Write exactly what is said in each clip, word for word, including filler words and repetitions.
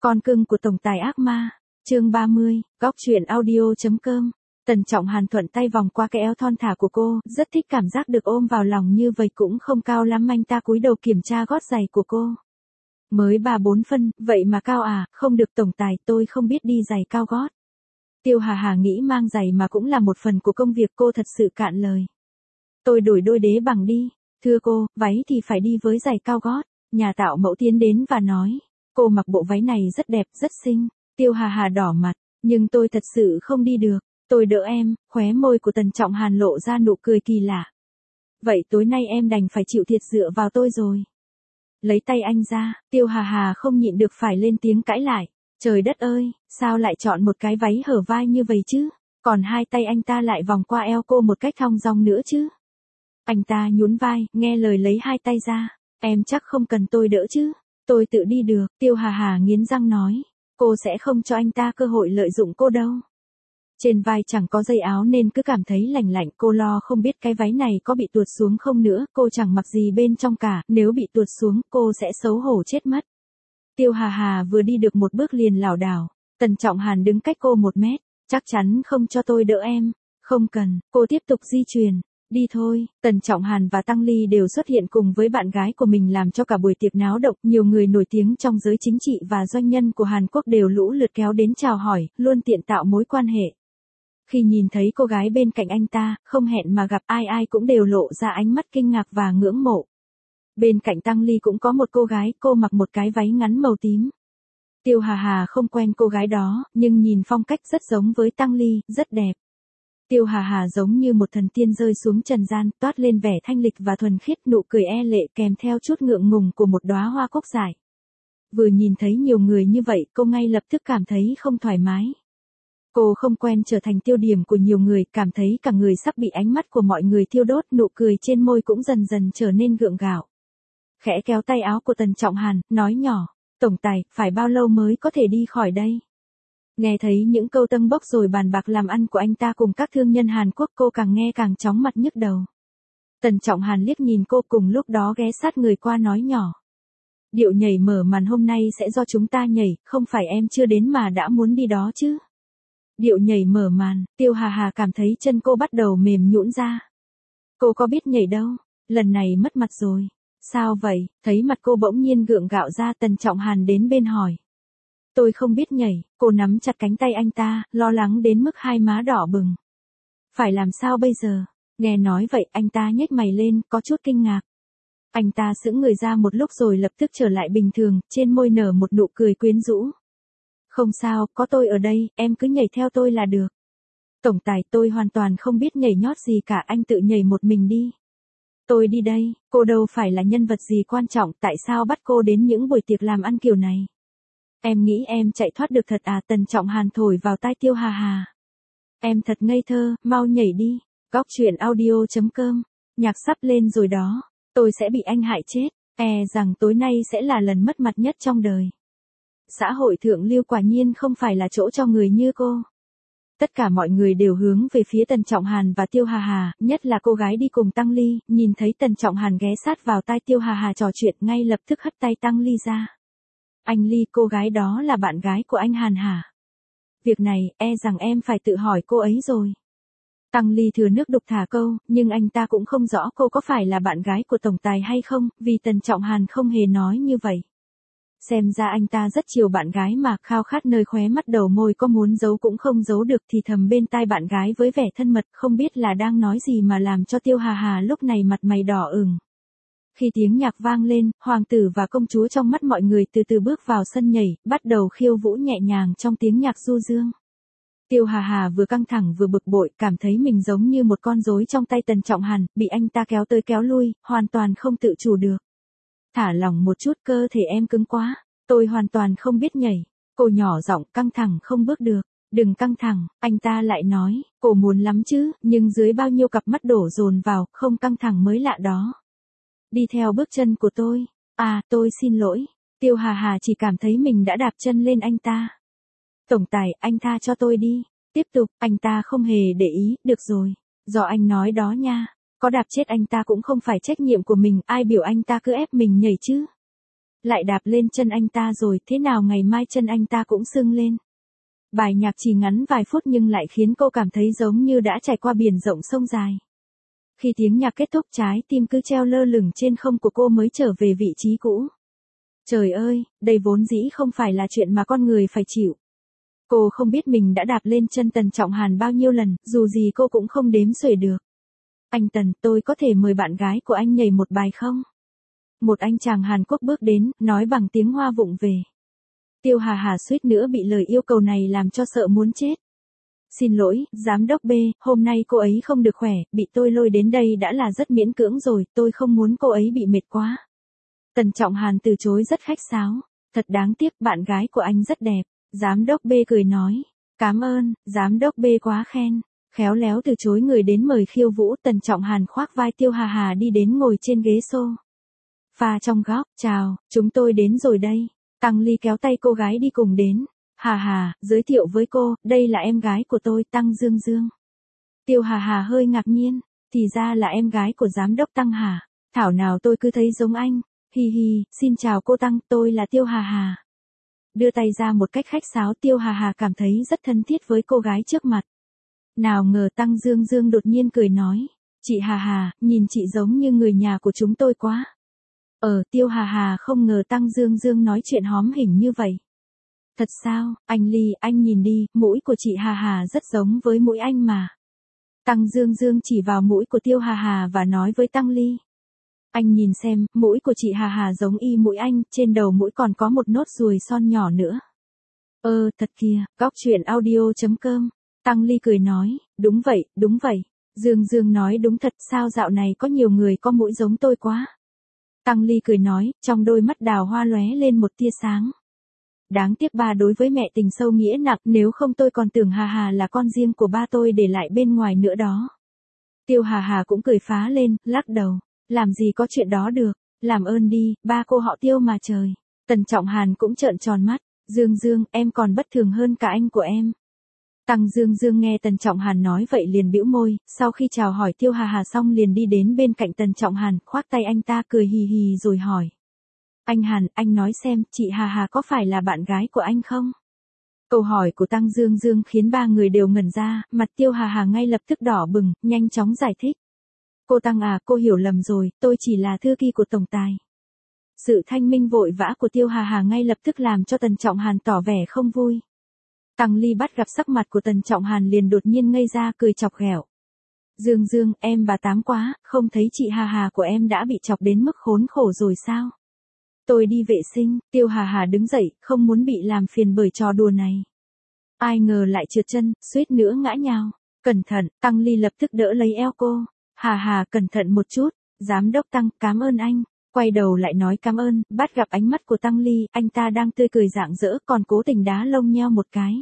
Con cưng của tổng tài ác ma, chương ba mươi, góc truyện audio.com. Tần Trọng Hàn thuận tay vòng qua cái eo thon thả của cô, rất thích cảm giác được ôm vào lòng như vậy, cũng không cao lắm. Anh ta cúi đầu kiểm tra gót giày của cô. Mới ba bốn phân, vậy mà cao à? Không được tổng tài, tôi không biết đi giày cao gót. Tiêu Hà Hà nghĩ mang giày mà cũng là một phần của công việc, cô thật sự cạn lời. Tôi đổi đôi đế bằng đi. Thưa cô, váy thì phải đi với giày cao gót. Nhà tạo mẫu tiến đến và nói. Cô mặc bộ váy này rất đẹp, rất xinh. Tiêu Hà Hà đỏ mặt, nhưng tôi thật sự không đi được. Tôi đỡ em. Khóe môi của Tần Trọng Hàn lộ ra nụ cười kỳ lạ. Vậy tối nay em đành phải chịu thiệt dựa vào tôi rồi. Lấy tay anh ra, Tiêu Hà Hà không nhịn được phải lên tiếng cãi lại. Trời đất ơi, sao lại chọn một cái váy hở vai như vậy chứ? Còn hai tay anh ta lại vòng qua eo cô một cách thong dong nữa chứ? Anh ta nhún vai, nghe lời lấy hai tay ra. Em chắc không cần tôi đỡ chứ? Tôi tự đi được. Tiêu Hà Hà nghiến răng nói. Cô sẽ không cho anh ta cơ hội lợi dụng cô đâu. Trên vai chẳng có dây áo nên cứ cảm thấy lạnh lạnh. Cô lo không biết cái váy này có bị tuột xuống không nữa. Cô chẳng mặc gì bên trong cả. Nếu bị tuột xuống, cô sẽ xấu hổ chết mất. Tiêu Hà Hà vừa đi được một bước liền lảo đảo. Tần Trọng Hàn đứng cách cô một mét. Chắc chắn không cho tôi đỡ em. Không cần. Cô tiếp tục di chuyển. Đi thôi. Tần Trọng Hàn và Tăng Ly đều xuất hiện cùng với bạn gái của mình, làm cho cả buổi tiệc náo động. Nhiều người nổi tiếng trong giới chính trị và doanh nhân của Hàn Quốc đều lũ lượt kéo đến chào hỏi, luôn tiện tạo mối quan hệ. Khi nhìn thấy cô gái bên cạnh anh ta, không hẹn mà gặp, ai ai cũng đều lộ ra ánh mắt kinh ngạc và ngưỡng mộ. Bên cạnh Tăng Ly cũng có một cô gái, cô mặc một cái váy ngắn màu tím. Tiêu Hà Hà không quen cô gái đó, nhưng nhìn phong cách rất giống với Tăng Ly, rất đẹp. Tiêu Hà Hà giống như một thần tiên rơi xuống trần gian, toát lên vẻ thanh lịch và thuần khiết, nụ cười e lệ kèm theo chút ngượng ngùng của một đóa hoa cúc dại. Vừa nhìn thấy nhiều người như vậy, cô ngay lập tức cảm thấy không thoải mái. Cô không quen trở thành tiêu điểm của nhiều người, cảm thấy cả người sắp bị ánh mắt của mọi người thiêu đốt, nụ cười trên môi cũng dần dần trở nên gượng gạo. Khẽ kéo tay áo của Tần Trọng Hàn, nói nhỏ, tổng tài, phải bao lâu mới có thể đi khỏi đây? Nghe thấy những câu tâng bốc rồi bàn bạc làm ăn của anh ta cùng các thương nhân Hàn Quốc, cô càng nghe càng chóng mặt nhức đầu. Tần Trọng Hàn liếc nhìn cô, cùng lúc đó ghé sát người qua nói nhỏ. Điệu nhảy mở màn hôm nay sẽ do chúng ta nhảy, không phải em chưa đến mà đã muốn đi đó chứ? Điệu nhảy mở màn, Tiêu Hà Hà cảm thấy chân cô bắt đầu mềm nhũn ra. Cô có biết nhảy đâu, lần này mất mặt rồi. Sao vậy? Thấy mặt cô bỗng nhiên gượng gạo ra, Tần Trọng Hàn đến bên hỏi. Tôi không biết nhảy. Cô nắm chặt cánh tay anh ta, lo lắng đến mức hai má đỏ bừng. Phải làm sao bây giờ? Nghe nói vậy, anh ta nhếch mày lên, có chút kinh ngạc. Anh ta sững người ra một lúc rồi lập tức trở lại bình thường, trên môi nở một nụ cười quyến rũ. Không sao, có tôi ở đây, em cứ nhảy theo tôi là được. Tổng tài, tôi hoàn toàn không biết nhảy nhót gì cả, anh tự nhảy một mình đi. Tôi đi đây, cô đâu phải là nhân vật gì quan trọng, tại sao bắt cô đến những buổi tiệc làm ăn kiểu này? Em nghĩ em chạy thoát được thật à? Tần Trọng Hàn thổi vào tai Tiêu Hà Hà. Em thật ngây thơ, mau nhảy đi. Góc truyện audio.com. Nhạc sắp lên rồi đó. Tôi sẽ bị anh hại chết. E rằng tối nay sẽ là lần mất mặt nhất trong đời. Xã hội thượng lưu quả nhiên không phải là chỗ cho người như cô. Tất cả mọi người đều hướng về phía Tần Trọng Hàn và Tiêu Hà Hà, nhất là cô gái đi cùng Tăng Ly, nhìn thấy Tần Trọng Hàn ghé sát vào tai Tiêu Hà Hà trò chuyện, ngay lập tức hất tay Tăng Ly ra. Anh Ly, cô gái đó là bạn gái của anh Hàn hả? Việc này, e rằng em phải tự hỏi cô ấy rồi. Tăng Ly thừa nước đục thả câu, nhưng anh ta cũng không rõ cô có phải là bạn gái của tổng tài hay không, vì Tần Trọng Hàn không hề nói như vậy. Xem ra anh ta rất chiều bạn gái mà, khao khát nơi khóe mắt đầu môi có muốn giấu cũng không giấu được, thì thầm bên tai bạn gái với vẻ thân mật, không biết là đang nói gì mà làm cho Tiêu Hà Hà lúc này mặt mày đỏ ửng. Khi tiếng nhạc vang lên, hoàng tử và công chúa trong mắt mọi người từ từ bước vào sân nhảy, bắt đầu khiêu vũ nhẹ nhàng trong tiếng nhạc du dương. Tiêu Hà Hà vừa căng thẳng vừa bực bội, cảm thấy mình giống như một con rối trong tay Tần Trọng Hàn, bị anh ta kéo tới kéo lui, hoàn toàn không tự chủ được. Thả lỏng một chút, cơ thể em cứng quá, tôi hoàn toàn không biết nhảy. Cô nhỏ giọng, căng thẳng không bước được. Đừng căng thẳng, anh ta lại nói, cô muốn lắm chứ, nhưng dưới bao nhiêu cặp mắt đổ dồn vào, không căng thẳng mới lạ đó. Đi theo bước chân của tôi. À, tôi xin lỗi. Tiêu Hà Hà chỉ cảm thấy mình đã đạp chân lên anh ta. Tổng tài, anh tha cho tôi đi. Tiếp tục, anh ta không hề để ý, được rồi. Do anh nói đó nha. Có đạp chết anh ta cũng không phải trách nhiệm của mình, ai biểu anh ta cứ ép mình nhảy chứ. Lại đạp lên chân anh ta rồi, thế nào ngày mai chân anh ta cũng sưng lên. Bài nhạc chỉ ngắn vài phút nhưng lại khiến cô cảm thấy giống như đã trải qua biển rộng sông dài. Khi tiếng nhạc kết thúc, trái tim cứ treo lơ lửng trên không của cô mới trở về vị trí cũ. Trời ơi, đây vốn dĩ không phải là chuyện mà con người phải chịu. Cô không biết mình đã đạp lên chân Tần Trọng Hàn bao nhiêu lần, dù gì cô cũng không đếm xuể được. Anh Tần, tôi có thể mời bạn gái của anh nhảy một bài không? Một anh chàng Hàn Quốc bước đến, nói bằng tiếng Hoa vụng về. Tiêu Hà Hà suýt nữa bị lời yêu cầu này làm cho sợ muốn chết. Xin lỗi, giám đốc B, hôm nay cô ấy không được khỏe, bị tôi lôi đến đây đã là rất miễn cưỡng rồi, tôi không muốn cô ấy bị mệt quá. Tần Trọng Hàn từ chối rất khách sáo. Thật đáng tiếc, bạn gái của anh rất đẹp. Giám đốc B cười nói. Cảm ơn, giám đốc B quá khen. Khéo léo từ chối người đến mời khiêu vũ, Tần Trọng Hàn khoác vai Tiêu Hà Hà đi đến ngồi trên ghế xô. Pha trong góc, chào, chúng tôi đến rồi đây. Tăng Ly kéo tay cô gái đi cùng đến. Hà Hà, giới thiệu với cô, đây là em gái của tôi, Tăng Dương Dương. Tiêu Hà Hà hơi ngạc nhiên, thì ra là em gái của giám đốc Tăng hả? Thảo nào tôi cứ thấy giống anh. Hi hi, xin chào cô Tăng, tôi là Tiêu Hà Hà. Đưa tay ra một cách khách sáo, Tiêu Hà Hà cảm thấy rất thân thiết với cô gái trước mặt. Nào ngờ Tăng Dương Dương đột nhiên cười nói. Chị Hà Hà, nhìn chị giống như người nhà của chúng tôi quá. Ờ, Tiêu Hà Hà không ngờ Tăng Dương Dương nói chuyện hóm hỉnh như vậy. Thật sao, anh Ly, anh nhìn đi, mũi của chị Hà Hà rất giống với mũi anh mà. Tăng Dương Dương chỉ vào mũi của Tiêu Hà Hà và nói với Tăng Ly. Anh nhìn xem, mũi của chị Hà Hà giống y mũi anh, trên đầu mũi còn có một nốt ruồi son nhỏ nữa. Ơ, thật kìa, góc chuyện audio chấm com. Tăng Ly cười nói, đúng vậy, đúng vậy. Dương Dương nói đúng thật, sao dạo này có nhiều người có mũi giống tôi quá. Tăng Ly cười nói, trong đôi mắt đào hoa lóe lên một tia sáng. Đáng tiếc ba đối với mẹ tình sâu nghĩa nặng, nếu không tôi còn tưởng Hà Hà là con riêng của ba tôi để lại bên ngoài nữa đó. Tiêu Hà Hà cũng cười phá lên, lắc đầu. Làm gì có chuyện đó được, làm ơn đi, ba cô họ Tiêu mà trời. Tần Trọng Hàn cũng trợn tròn mắt, Dương Dương, em còn bất thường hơn cả anh của em. Tăng Dương Dương nghe Tần Trọng Hàn nói vậy liền bĩu môi, sau khi chào hỏi Tiêu Hà Hà xong liền đi đến bên cạnh Tần Trọng Hàn, khoác tay anh ta cười hì hì rồi hỏi. Anh Hàn, anh nói xem, chị Hà Hà có phải là bạn gái của anh không? Câu hỏi của Tăng Dương Dương khiến ba người đều ngẩn ra, mặt Tiêu Hà Hà ngay lập tức đỏ bừng, nhanh chóng giải thích. Cô Tăng à, cô hiểu lầm rồi, tôi chỉ là thư ký của tổng tài. Sự thanh minh vội vã của Tiêu Hà Hà ngay lập tức làm cho Tần Trọng Hàn tỏ vẻ không vui. Tăng Ly bắt gặp sắc mặt của Tần Trọng Hàn liền đột nhiên ngây ra cười chọc ghẹo. Dương Dương, em bà tám quá, không thấy chị Hà Hà của em đã bị chọc đến mức khốn khổ rồi sao? Tôi đi vệ sinh, Tiêu Hà Hà đứng dậy, không muốn bị làm phiền bởi trò đùa này. Ai ngờ lại trượt chân, suýt nữa ngã nhào. Cẩn thận, Tăng Ly lập tức đỡ lấy eo cô. Hà Hà cẩn thận một chút, giám đốc Tăng, cảm ơn anh. Quay đầu lại nói cảm ơn, bắt gặp ánh mắt của Tăng Ly, anh ta đang tươi cười rạng rỡ còn cố tình đá lông nheo một cái.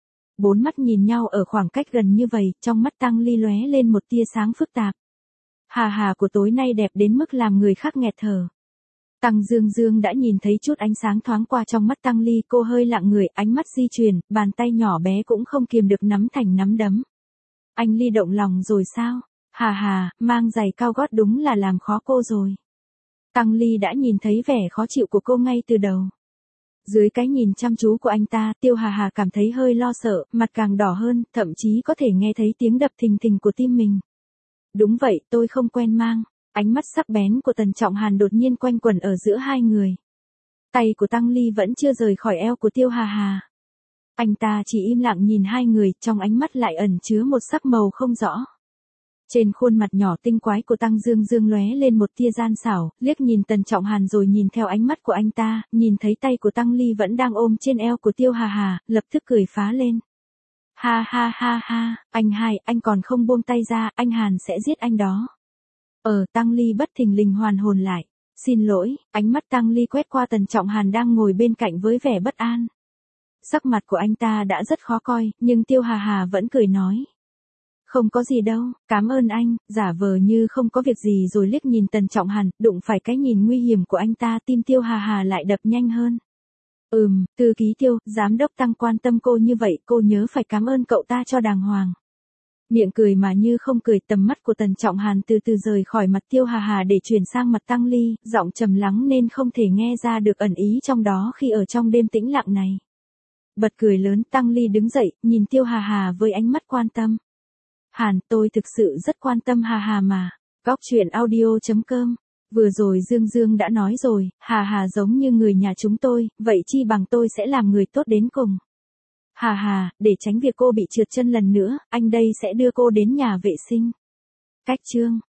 Bốn mắt nhìn nhau ở khoảng cách gần như vậy, trong mắt Tăng Ly lóe lên một tia sáng phức tạp. Hà Hà của tối nay đẹp đến mức làm người khác nghẹt thở. Tăng Dương Dương đã nhìn thấy chút ánh sáng thoáng qua trong mắt Tăng Ly, cô hơi lặng người, ánh mắt di chuyển, bàn tay nhỏ bé cũng không kiềm được nắm thành nắm đấm. Anh Ly động lòng rồi sao? Hà Hà, mang giày cao gót đúng là làm khó cô rồi. Tăng Ly đã nhìn thấy vẻ khó chịu của cô ngay từ đầu. Dưới cái nhìn chăm chú của anh ta, Tiêu Hà Hà cảm thấy hơi lo sợ, mặt càng đỏ hơn, thậm chí có thể nghe thấy tiếng đập thình thình của tim mình. Đúng vậy, tôi không quen mang. Ánh mắt sắc bén của Tần Trọng Hàn đột nhiên quanh quẩn ở giữa hai người. Tay của Tăng Ly vẫn chưa rời khỏi eo của Tiêu Hà Hà. Anh ta chỉ im lặng nhìn hai người, trong ánh mắt lại ẩn chứa một sắc màu không rõ. Trên khuôn mặt nhỏ tinh quái của Tăng Dương Dương lóe lên một tia gian xảo, liếc nhìn Tần Trọng Hàn rồi nhìn theo ánh mắt của anh ta, nhìn thấy tay của Tăng Ly vẫn đang ôm trên eo của Tiêu Hà Hà, lập tức cười phá lên. Ha ha ha ha, anh hai, anh còn không buông tay ra, anh Hàn sẽ giết anh đó. Ờ, Tăng Ly bất thình lình hoàn hồn lại. Xin lỗi, ánh mắt Tăng Ly quét qua Tần Trọng Hàn đang ngồi bên cạnh với vẻ bất an. Sắc mặt của anh ta đã rất khó coi, nhưng Tiêu Hà Hà vẫn cười nói. Không có gì đâu, cảm ơn anh, giả vờ như không có việc gì rồi liếc nhìn Tần Trọng Hàn, đụng phải cái nhìn nguy hiểm của anh ta, tim Tiêu Hà Hà lại đập nhanh hơn. Ừm, thư ký Tiêu, giám đốc Tăng quan tâm cô như vậy, cô nhớ phải cảm ơn cậu ta cho đàng hoàng. Miệng cười mà như không cười, tầm mắt của Tần Trọng Hàn từ từ rời khỏi mặt Tiêu Hà Hà để chuyển sang mặt Tăng Ly, giọng trầm lắng nên không thể nghe ra được ẩn ý trong đó khi ở trong đêm tĩnh lặng này. Bật cười lớn, Tăng Ly đứng dậy, nhìn Tiêu Hà Hà với ánh mắt quan tâm. Hàn, tôi thực sự rất quan tâm Hà Hà mà. Góc truyện audio chấm com. Vừa rồi Dương Dương đã nói rồi, Hà Hà giống như người nhà chúng tôi, vậy chi bằng tôi sẽ làm người tốt đến cùng. Hà Hà, để tránh việc cô bị trượt chân lần nữa, anh đây sẽ đưa cô đến nhà vệ sinh. Cách chương